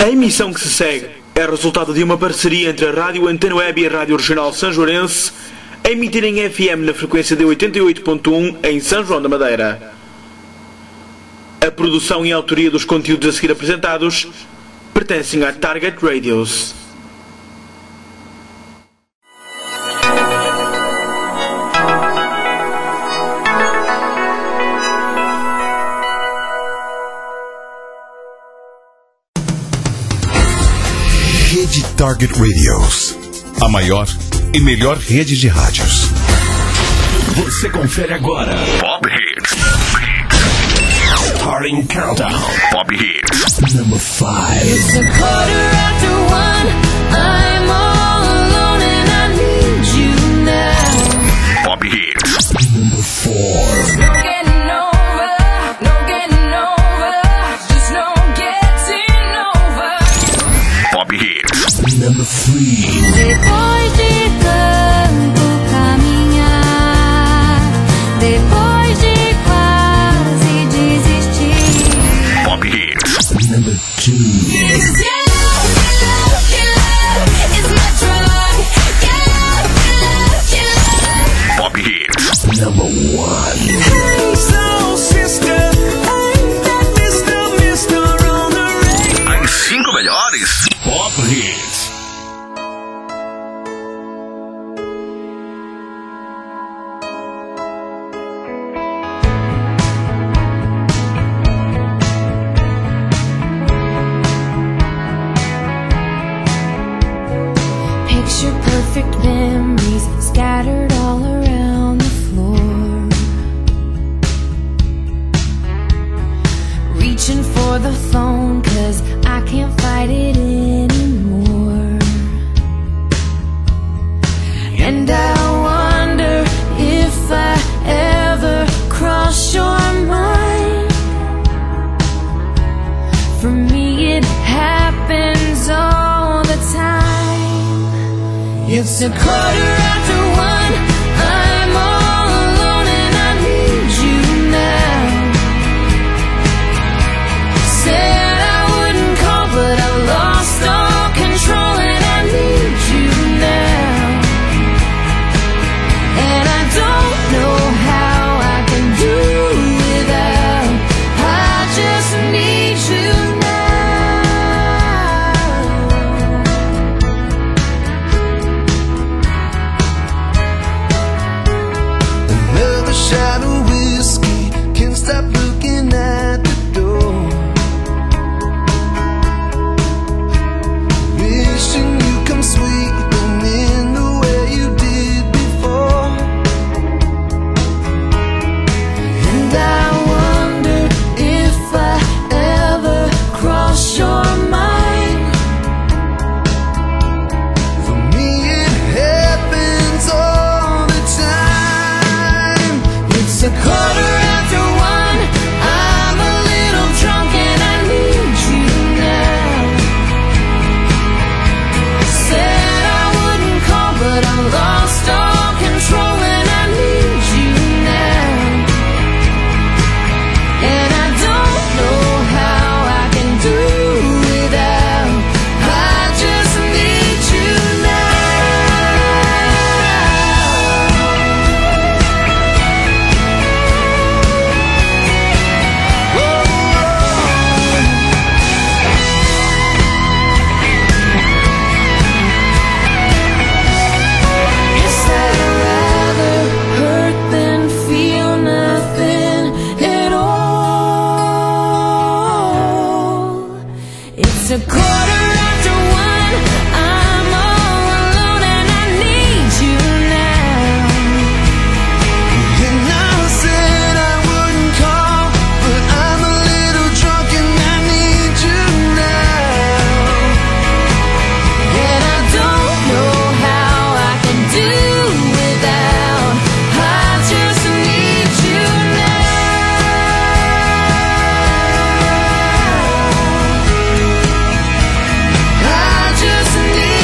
A emissão que se segue é resultado de uma parceria entre a Rádio Antena Web e a Rádio Regional Sanjoarense, a emitir em FM na frequência de 88.1 em São João da Madeira. A produção e a autoria dos conteúdos a seguir apresentados pertencem à Target Radios. Rede Target Radios, a maior e melhor rede de rádios. Você confere agora Pop Hits. Starting Countdown. Pop Hits. Number 5. It's a 1:15. I'm all alone and I need you now. Pop Hits. Number 4. No getting over, no getting over, just no getting over. Pop Hits. Number 3. Depois de tanto caminhar, depois de quase desistir. Pop Hits. Number 2. Pop Hits. Number 1. Hey soul sister, ain't that Mr. on the radio? As 5 melhores Pop Hits. Picture perfect memories scattered all around the floor. Reaching for the phone 'cause I can't fight it anymore. And I wonder if I ever cross your mind. For me it happens all the time. It's a 1:15. I'm all alone and I need you now. Said I wouldn't call, but I lost all control and I need you now. And I don't know how I can do without. I just need you now. Another shot of whiskey, can't stop looking at the door. Wishing you come sweeping in the way you did before. And I wonder if I ever cross your mind. For me it happens all the time. It's a 1:15. I'm a little drunk and I need you now. Said I wouldn't call, but I lost all control and I need you now. And I don't know how I can do without. I just need you Guess I'd rather hurt than feel nothing at all. It's a 1:15. I'm all alone and I need you now. And I said I wouldn't call, but I'm a little drunk and I need you now. And I don't know how I can do without. I just need you now. I just need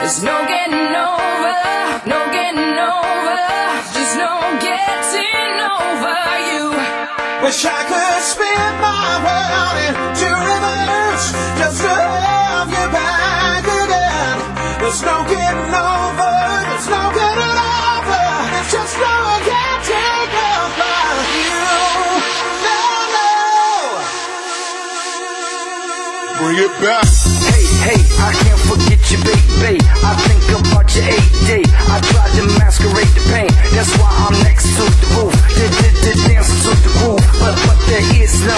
There's no getting over, no getting over, just no getting over you. Wish I could spin my world into reverse just to have you back again. There's no getting over, there's no getting over, it's just no getting over you. No, no. Bring it back. Hey, I can't forget you, baby. I think about your 8-day. I tried to masquerade the pain. That's why I'm next to the roof. Dance to the groove. But there is no.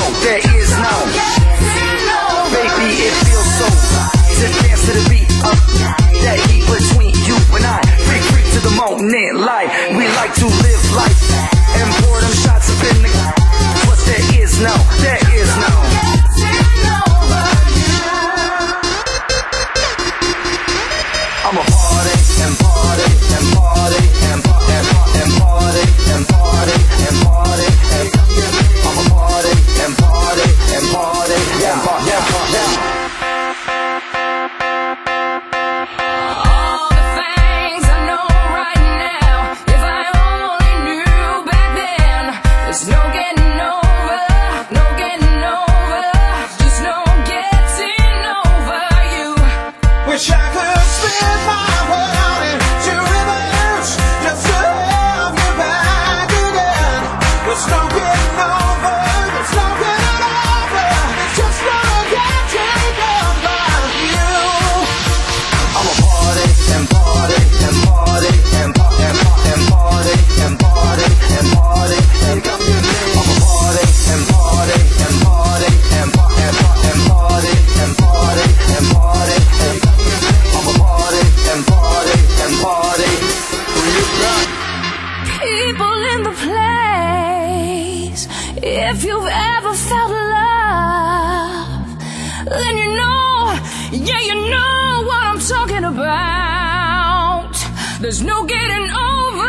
Baby, it feels so to dance to the beat of that heat between you and I. Free to the moment, light. We like to live life and pour them shots up in the. But there is no. I'm a party and party and party and party and party and party and party and I'm a party and party and party and party and party. All the things I know right now, if I only knew back then. There's no getting over, no getting over, just no getting over you. Wish I could spin my world into reverse just to have you back again. There's no getting over, there's no getting over, it's just no getting over you. I'm a party and party and party and party and party and party and party and party and I'm a party and party and party and party and party and party and party and I'm a party and party and party. Bring it back. People in the place, if you've ever felt love, then you know, yeah, you know what I'm talking about. There's no getting over.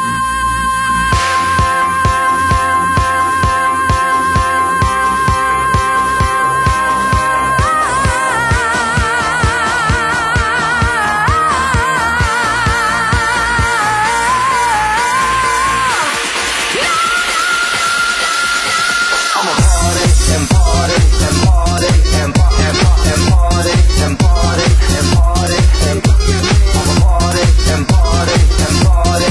I'm a party and party and party and party and party and party and party and I'm a party and party and party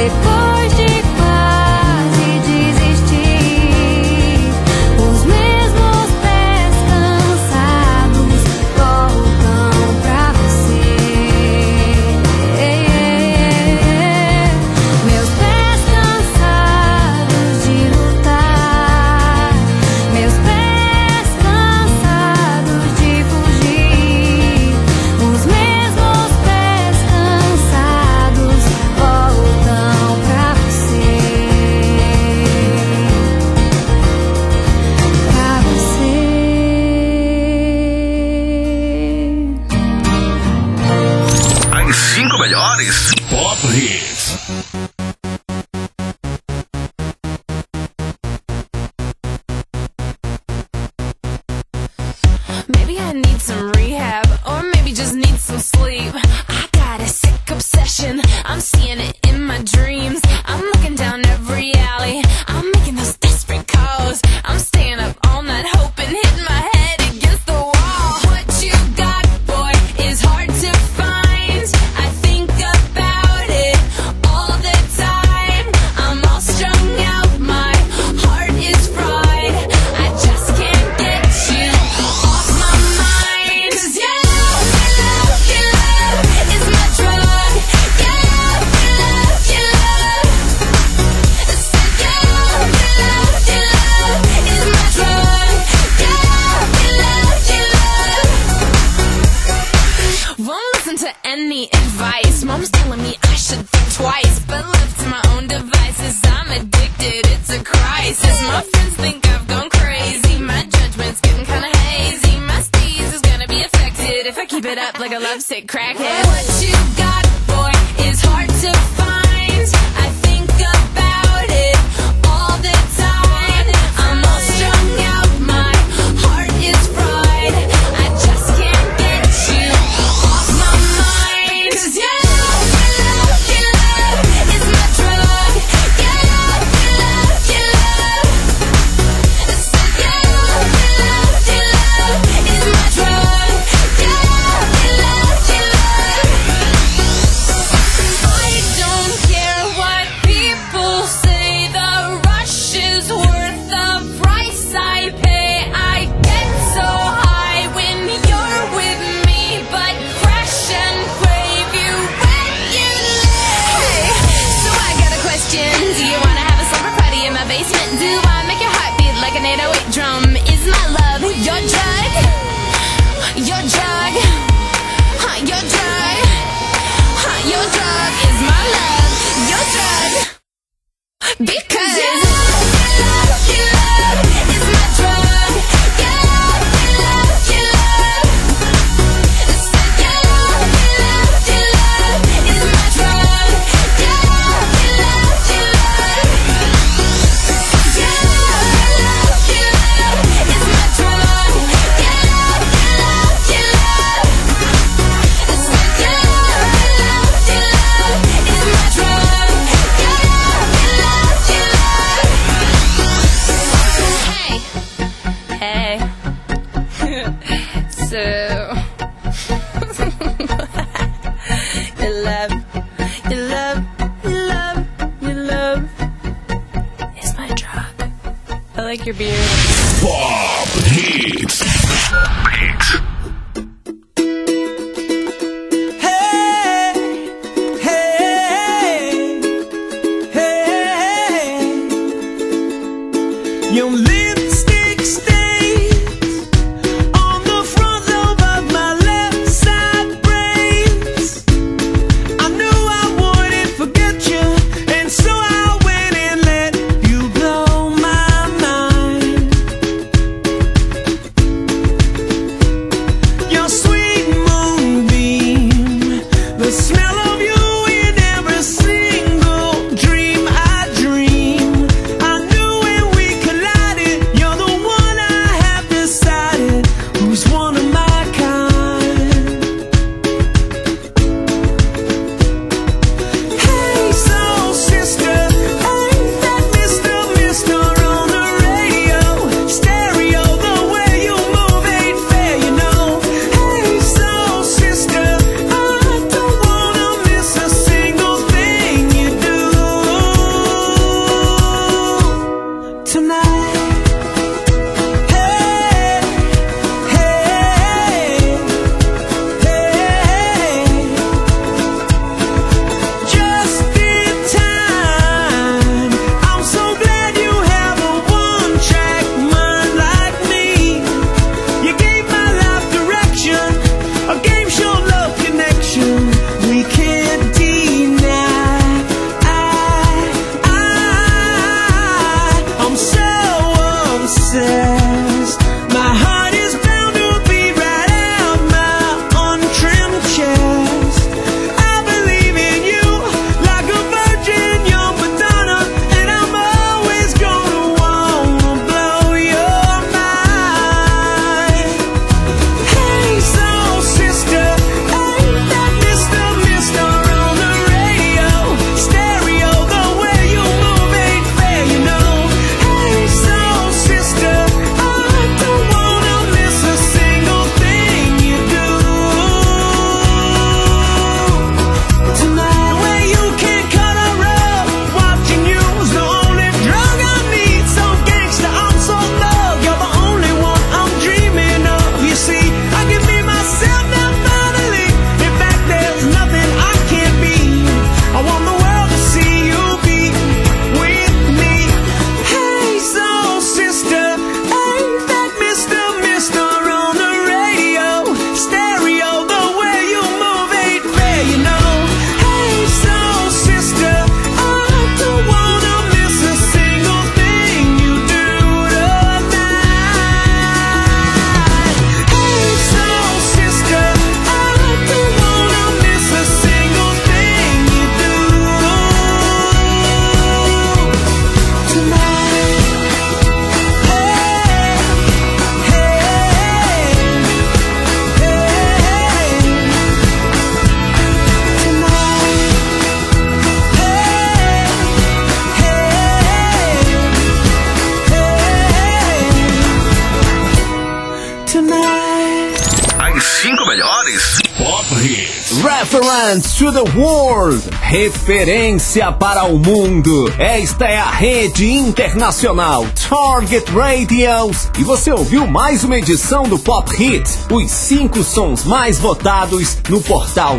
Depois de quase desistir, os mesmos pés cansados voltam pra você. Meus pés cansados de lutar, meus pés cansados de fugir, os mesmos pés cansados voltam pra você. Pra você. As 5 melhores Pop Hits. Maybe I need some rehab, or maybe just need some sleep. I got a sick obsession, I'm seeing it in my dreams. I'm looking down every alley, I'm making those desperate calls. I'm staying up all night hoping, hitting my head against the wall. What you got, boy, is hard to find. I think about it all the time. I'm all strung out, my heart is fried. I just can't get you off my mind. 'Cause your love is my drug. Your love is my drug. Won't listen to any advice. Mom's telling me I should think twice, but left to my own devices, I'm addicted. It's a crisis. My friends think I've gone crazy. My judgment's getting kinda hazy. My steez is gonna be affected if I keep it up like a lovesick crackhead. What you got, boy, is hard to find. I think about it all the time. I'm all strung out, my heart is fried. I just can't get you off my mind. 'Cause your love is my drug. Your love is my drug. I don't care what people say, the rush is worth the price I pay. I get so high when you're with me, but crash and crave you when you leave. So I got a question, do you wanna have a slumber party in my basement? Do I make your heart beat like an 808 drum? Is my love your drug? Your drug? Your drug? Your drug is my love. Your drug. Because your love is my drug. Your love is my drug. Your love is my drug. Your love is my drug. Your love is my drug. Hey, so your love is my drug. I like your beard. Pop Hits. Your lipstick stains on the front lobe of my left side brains. I knew I wouldn't forget you, and so I went and let you blow my mind. Your sweet moonbeam, the smell of you in every single dream I dream. I knew when we collided Reference to the world. Referência para o mundo. Esta é a rede internacional Target Radios. E você ouviu mais uma edição do Pop Hit. Os 5 sons mais votados no portal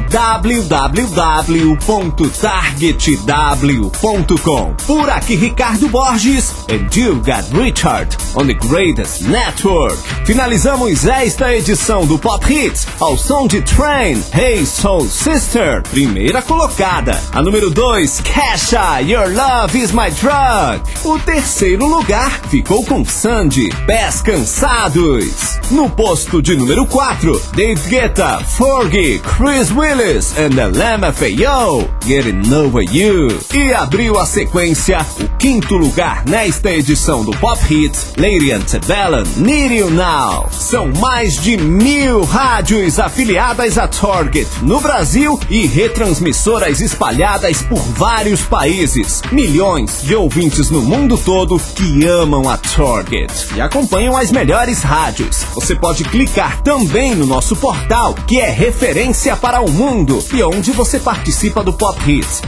www.targetw.com. Por aqui, Ricardo Borges. And you got Richard on the greatest network. Finalizamos esta edição do Pop Hits ao som de Train, Hey Soul Sister, primeira colocada. A número 2, Kesha, Your Love Is My Drug. O terceiro lugar ficou com Sandy, Pés Cansados. No posto de número 4, Dave Guetta, Fergie, Chris Willis and the LMFAO, Getting Over You. E abriu a sequência, o quinto lugar nesta edição do Pop Hits, Lady Antebellum, Need You Now. São mais de 1000 rádios afiliadas a Target no Brasil e retransmissoras espalhadas por vários países. Milhões de ouvintes no mundo todo que amam a Target e acompanham as melhores rádios. Você pode clicar também no nosso portal, que é referência para o mundo e onde você participa do Pop Hits,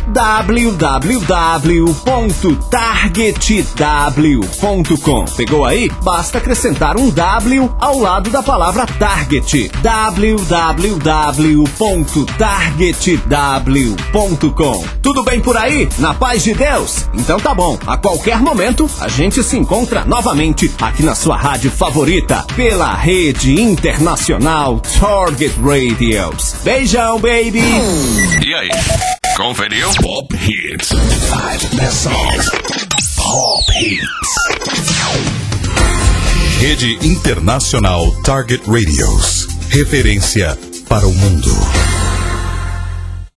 www.targetw.com. Pegou aí? Basta acrescentar um W ao lado da palavra Target. www.targetw.com. Tudo bem por aí? Na paz de Deus? Então tá bom. A qualquer momento a gente se encontra novamente aqui na sua rádio favorita pela rede internacional Target Radios. Beijão, baby! E aí? Conferiu? Pop Hits. 5 best songs. Pop Hits. Rede Internacional Target Radios. Referência para o mundo.